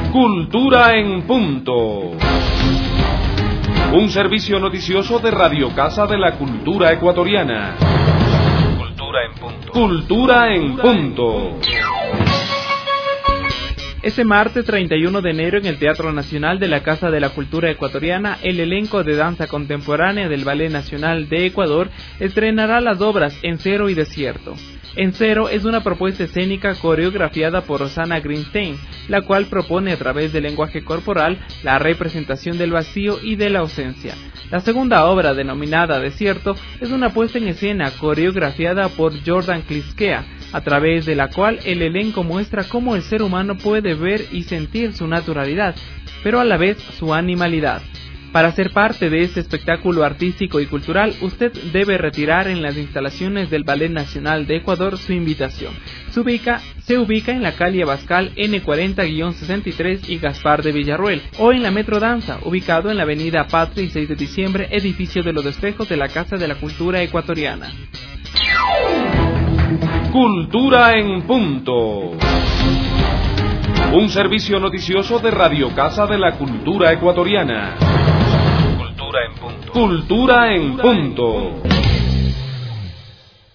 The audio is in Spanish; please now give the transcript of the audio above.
Cultura en Punto. Un servicio noticioso de Radio Casa de la Cultura Ecuatoriana. Cultura en Punto. Cultura en Punto. Este martes 31 de enero en el Teatro Nacional de la Casa de la Cultura Ecuatoriana, el elenco de danza contemporánea del Ballet Nacional de Ecuador estrenará las obras Encero y Desierto. Encero es una propuesta escénica coreografiada por Rosana Greenstein, la cual propone a través del lenguaje corporal la representación del vacío y de la ausencia. La segunda obra, denominada Desierto, es una puesta en escena coreografiada por Jordan Kliskea, a través de la cual el elenco muestra cómo el ser humano puede ver y sentir su naturalidad, pero a la vez su animalidad. Para ser parte de este espectáculo artístico y cultural, usted debe retirar en las instalaciones del Ballet Nacional de Ecuador su invitación. Se ubica en la calle Abascal N40-63 y Gaspar de Villarroel, o en la Metro Danza, ubicado en la avenida Patria y 6 de diciembre, edificio de los Espejos de la Casa de la Cultura Ecuatoriana. Cultura en Punto. Un servicio noticioso de Radio Casa de la Cultura Ecuatoriana. Cultura en Punto. Cultura en Punto.